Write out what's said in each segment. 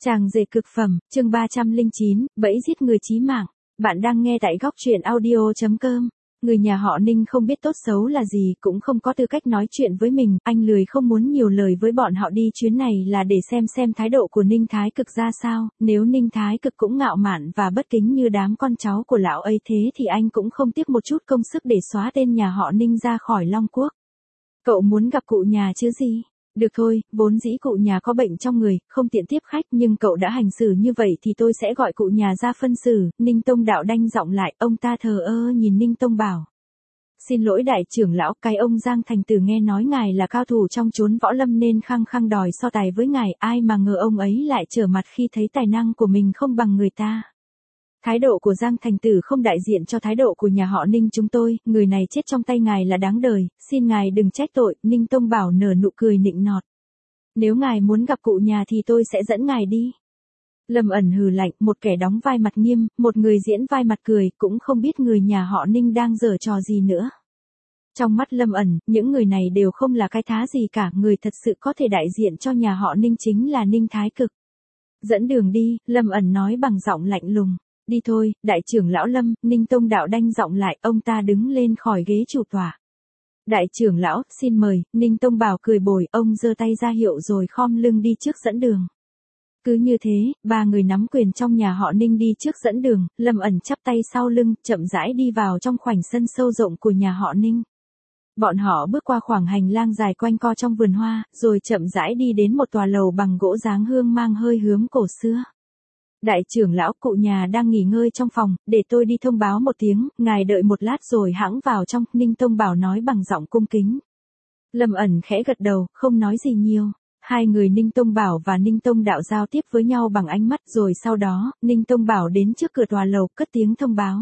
Chàng rể cực phẩm, chương 309, bẫy giết người chí mạng. Bạn đang nghe tại góc truyện audio.com. Người nhà họ Ninh không biết tốt xấu là gì, cũng không có tư cách nói chuyện với mình, anh lười không muốn nhiều lời với bọn họ đi chuyến này là để xem thái độ của Ninh Thái Cực ra sao, nếu Ninh Thái Cực cũng ngạo mạn và bất kính như đám con cháu của lão ấy thế thì anh cũng không tiếc một chút công sức để xóa tên nhà họ Ninh ra khỏi Long Quốc. Cậu muốn gặp cụ nhà chứ gì? Được thôi, vốn dĩ cụ nhà có bệnh trong người, không tiện tiếp khách nhưng cậu đã hành xử như vậy thì tôi sẽ gọi cụ nhà ra phân xử. Ninh Tông Đạo đanh giọng lại, ông ta thờ ơ nhìn Ninh Tông bảo. Xin lỗi đại trưởng lão, cái ông Giang Thành Tử nghe nói ngài là cao thủ trong chốn võ lâm nên khăng khăng đòi so tài với ngài, ai mà ngờ ông ấy lại trở mặt khi thấy tài năng của mình không bằng người ta. Thái độ của Giang Thành Tử không đại diện cho thái độ của nhà họ Ninh chúng tôi, người này chết trong tay ngài là đáng đời, xin ngài đừng trách tội. Ninh Tông Bảo nở nụ cười nịnh nọt. Nếu ngài muốn gặp cụ nhà thì tôi sẽ dẫn ngài đi. Lâm Ẩn hừ lạnh, một kẻ đóng vai mặt nghiêm, một người diễn vai mặt cười, cũng không biết người nhà họ Ninh đang giở trò gì nữa. Trong mắt Lâm Ẩn, những người này đều không là cái thá gì cả, người thật sự có thể đại diện cho nhà họ Ninh chính là Ninh Thái Cực. Dẫn đường đi, Lâm Ẩn nói bằng giọng lạnh lùng. Đi thôi, đại trưởng lão Lâm, Ninh Tông Đạo đanh giọng lại, ông ta đứng lên khỏi ghế chủ tọa. Đại trưởng lão, xin mời. Ninh Tông Bảo cười bồi, ông giơ tay ra hiệu rồi khom lưng đi trước dẫn đường. Cứ như thế, ba người nắm quyền trong nhà họ Ninh đi trước dẫn đường, Lâm Ẩn chắp tay sau lưng, chậm rãi đi vào trong khoảnh sân sâu rộng của nhà họ Ninh. Bọn họ bước qua khoảng hành lang dài quanh co trong vườn hoa, rồi chậm rãi đi đến một tòa lầu bằng gỗ dáng hương mang hơi hướng cổ xưa. Đại trưởng lão, cụ nhà đang nghỉ ngơi trong phòng, để tôi đi thông báo một tiếng, ngài đợi một lát rồi hãng vào trong. Ninh Tông Bảo nói bằng giọng cung kính. Lâm Ẩn khẽ gật đầu, không nói gì nhiều. Hai người Ninh Tông Bảo và Ninh Tông Đạo giao tiếp với nhau bằng ánh mắt, rồi sau đó, Ninh Tông Bảo đến trước cửa tòa lầu, cất tiếng thông báo.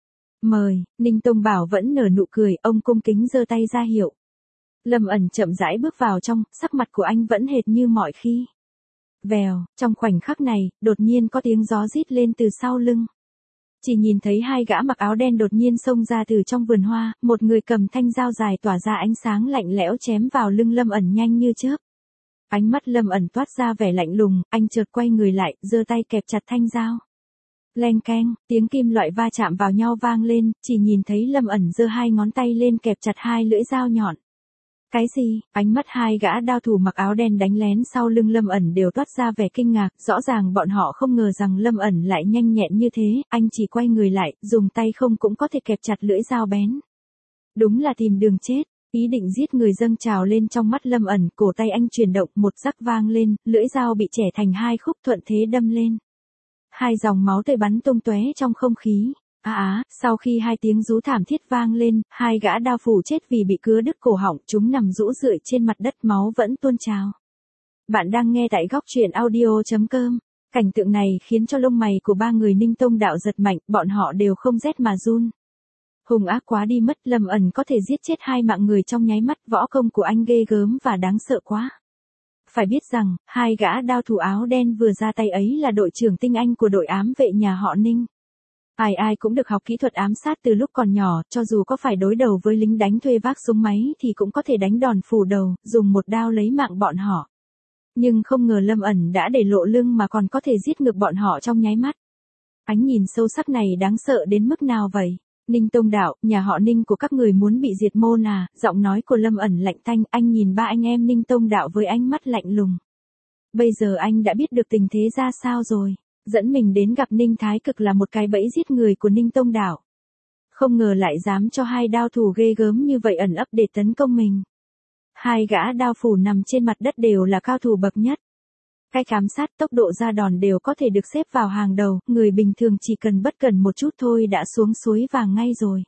Mời. Ninh Tông Bảo vẫn nở nụ cười, ông cung kính giơ tay ra hiệu. Lâm Ẩn chậm rãi bước vào trong, sắc mặt của anh vẫn hệt như mọi khi. Vèo, trong khoảnh khắc này, đột nhiên có tiếng gió rít lên từ sau lưng. Chỉ nhìn thấy hai gã mặc áo đen đột nhiên xông ra từ trong vườn hoa, một người cầm thanh dao dài tỏa ra ánh sáng lạnh lẽo chém vào lưng Lâm Ẩn nhanh như chớp. Ánh mắt Lâm Ẩn toát ra vẻ lạnh lùng, anh chợt quay người lại, giơ tay kẹp chặt thanh dao. Leng keng, tiếng kim loại va chạm vào nhau vang lên, chỉ nhìn thấy Lâm Ẩn giơ hai ngón tay lên kẹp chặt hai lưỡi dao nhọn. Cái gì? Ánh mắt hai gã đao thủ mặc áo đen đánh lén sau lưng Lâm Ẩn đều toát ra vẻ kinh ngạc, rõ ràng bọn họ không ngờ rằng Lâm Ẩn lại nhanh nhẹn như thế, anh chỉ quay người lại, dùng tay không cũng có thể kẹp chặt lưỡi dao bén. Đúng là tìm đường chết, ý định giết người dâng trào lên trong mắt Lâm Ẩn, cổ tay anh chuyển động, một rắc vang lên, lưỡi dao bị chẻ thành hai khúc thuận thế đâm lên. Hai dòng máu tươi bắn tung tóe trong không khí. Sau khi hai tiếng rú thảm thiết vang lên, hai gã đao phủ chết vì bị cứa đứt cổ họng, chúng nằm rũ rượi trên mặt đất, máu vẫn tuôn trào. Bạn đang nghe tại góc truyện audio.com. Cảnh tượng này khiến cho lông mày của ba người Ninh Tông Đạo giật mạnh, bọn họ đều không rét mà run. Hung ác quá đi mất, Lâm Ẩn có thể giết chết hai mạng người trong nháy mắt, võ công của anh ghê gớm và đáng sợ quá. Phải biết rằng, hai gã đao thủ áo đen vừa ra tay ấy là đội trưởng tinh anh của đội ám vệ nhà họ Ninh. Ai cũng được học kỹ thuật ám sát từ lúc còn nhỏ, cho dù có phải đối đầu với lính đánh thuê vác súng máy thì cũng có thể đánh đòn phủ đầu, dùng một đao lấy mạng bọn họ. Nhưng không ngờ Lâm Ẩn đã để lộ lưng mà còn có thể giết ngược bọn họ trong nháy mắt. Ánh nhìn sâu sắc này đáng sợ đến mức nào vậy? Ninh Tông Đạo, nhà họ Ninh của các người muốn bị diệt môn à? Giọng nói của Lâm Ẩn lạnh tanh, anh nhìn ba anh em Ninh Tông Đạo với ánh mắt lạnh lùng. Bây giờ anh đã biết được tình thế ra sao rồi. Dẫn mình đến gặp Ninh Thái Cực là một cái bẫy giết người của Ninh Tông Đạo. Không ngờ lại dám cho hai đao thủ ghê gớm như vậy ẩn ấp để tấn công mình. Hai gã đao phủ nằm trên mặt đất đều là cao thủ bậc nhất. Cách ám sát, tốc độ ra đòn đều có thể được xếp vào hàng đầu, người bình thường chỉ cần bất cẩn một chút thôi đã xuống suối vàng ngay rồi.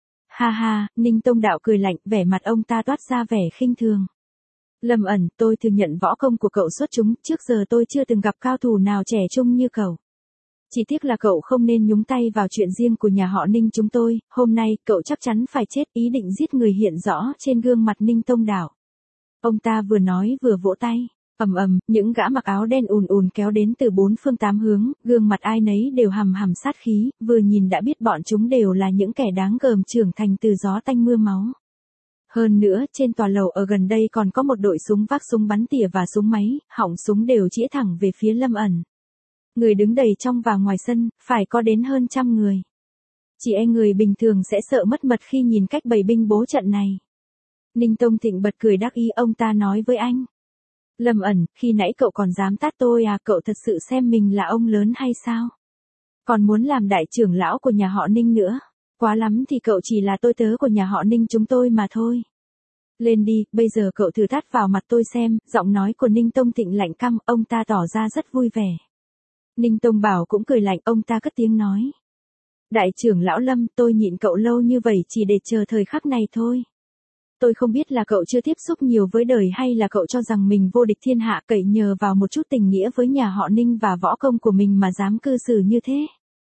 Ha ha, Ninh Tông Đạo cười lạnh, vẻ mặt ông ta toát ra vẻ khinh thường. Lâm Ẩn, tôi thừa nhận võ công của cậu xuất chúng, trước giờ tôi chưa từng gặp cao thủ nào trẻ trung như cậu. Chỉ tiếc là cậu không nên nhúng tay vào chuyện riêng của nhà họ Ninh chúng tôi, hôm nay cậu chắc chắn phải chết. Ý định giết người hiện rõ trên gương mặt Ninh Tông Đạo. Ông ta vừa nói vừa vỗ tay. Những gã mặc áo đen ùn ùn kéo đến từ bốn phương tám hướng, gương mặt ai nấy đều hằm hằm sát khí, vừa nhìn đã biết bọn chúng đều là những kẻ đáng gờm trưởng thành từ gió tanh mưa máu. Hơn nữa, trên tòa lầu ở gần đây còn có một đội súng vác súng bắn tỉa và súng máy, họng súng đều chĩa thẳng về phía Lâm Ẩn. Người đứng đầy trong và ngoài sân, phải có đến hơn 100 người. Chỉ e người bình thường sẽ sợ mất mật khi nhìn cách bày binh bố trận này. Ninh Tông Thịnh bật cười đắc ý, ông ta nói với anh. Lâm Ẩn, khi nãy cậu còn dám tát tôi à, cậu thật sự xem mình là ông lớn hay sao? Còn muốn làm đại trưởng lão của nhà họ Ninh nữa. Quá lắm thì cậu chỉ là tôi tớ của nhà họ Ninh chúng tôi mà thôi. Lên đi, bây giờ cậu thử tát vào mặt tôi xem, giọng nói của Ninh Tông Thịnh lạnh căm, ông ta tỏ ra rất vui vẻ. Ninh Tông Bảo cũng cười lạnh, ông ta cất tiếng nói. Đại trưởng lão Lâm, tôi nhịn cậu lâu như vậy chỉ để chờ thời khắc này thôi. Tôi không biết là cậu chưa tiếp xúc nhiều với đời hay là cậu cho rằng mình vô địch thiên hạ, cậy nhờ vào một chút tình nghĩa với nhà họ Ninh và võ công của mình mà dám cư xử như thế.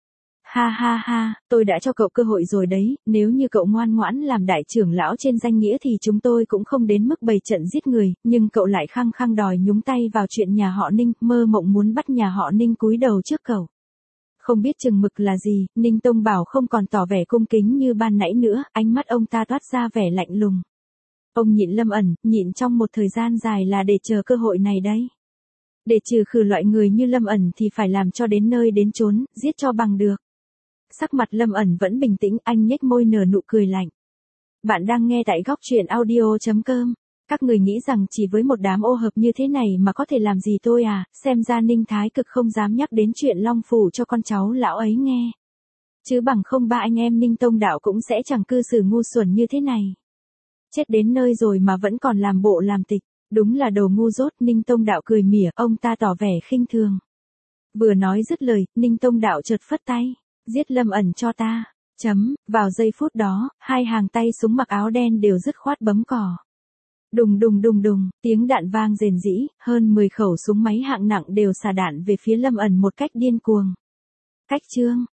Ha ha ha, tôi đã cho cậu cơ hội rồi đấy, nếu như cậu ngoan ngoãn làm đại trưởng lão trên danh nghĩa thì chúng tôi cũng không đến mức bày trận giết người, nhưng cậu lại khăng khăng đòi nhúng tay vào chuyện nhà họ Ninh, mơ mộng muốn bắt nhà họ Ninh cúi đầu trước cậu. Không biết chừng mực là gì, Ninh Tông Bảo không còn tỏ vẻ cung kính như ban nãy nữa, ánh mắt ông ta toát ra vẻ lạnh lùng. Ông nhịn Lâm Ẩn, nhịn trong một thời gian dài là để chờ cơ hội này đấy. Để trừ khử loại người như Lâm Ẩn thì phải làm cho đến nơi đến chốn, giết cho bằng được. Sắc mặt Lâm Ẩn vẫn bình tĩnh, anh nhếch môi nở nụ cười lạnh. Bạn đang nghe tại góc truyện audio.com. Các người nghĩ rằng chỉ với một đám ô hợp như thế này mà có thể làm gì tôi à, xem ra Ninh Thái Cực không dám nhắc đến chuyện Long Phủ cho con cháu lão ấy nghe. Chứ bằng không ba anh em Ninh Tông Đạo cũng sẽ chẳng cư xử ngu xuẩn như thế này. Chết đến nơi rồi mà vẫn còn làm bộ làm tịch, đúng là đồ ngu dốt. Ninh Tông Đạo cười mỉa, ông ta tỏ vẻ khinh thường. Vừa nói dứt lời, Ninh Tông Đạo chợt phất tay, giết Lâm Ẩn cho ta. Vào giây phút đó, hai hàng tay súng mặc áo đen đều dứt khoát bấm cò. Đùng đùng đùng đùng, tiếng đạn vang rền rĩ, hơn 10 khẩu súng máy hạng nặng đều xả đạn về phía Lâm Ẩn một cách điên cuồng. Cách chương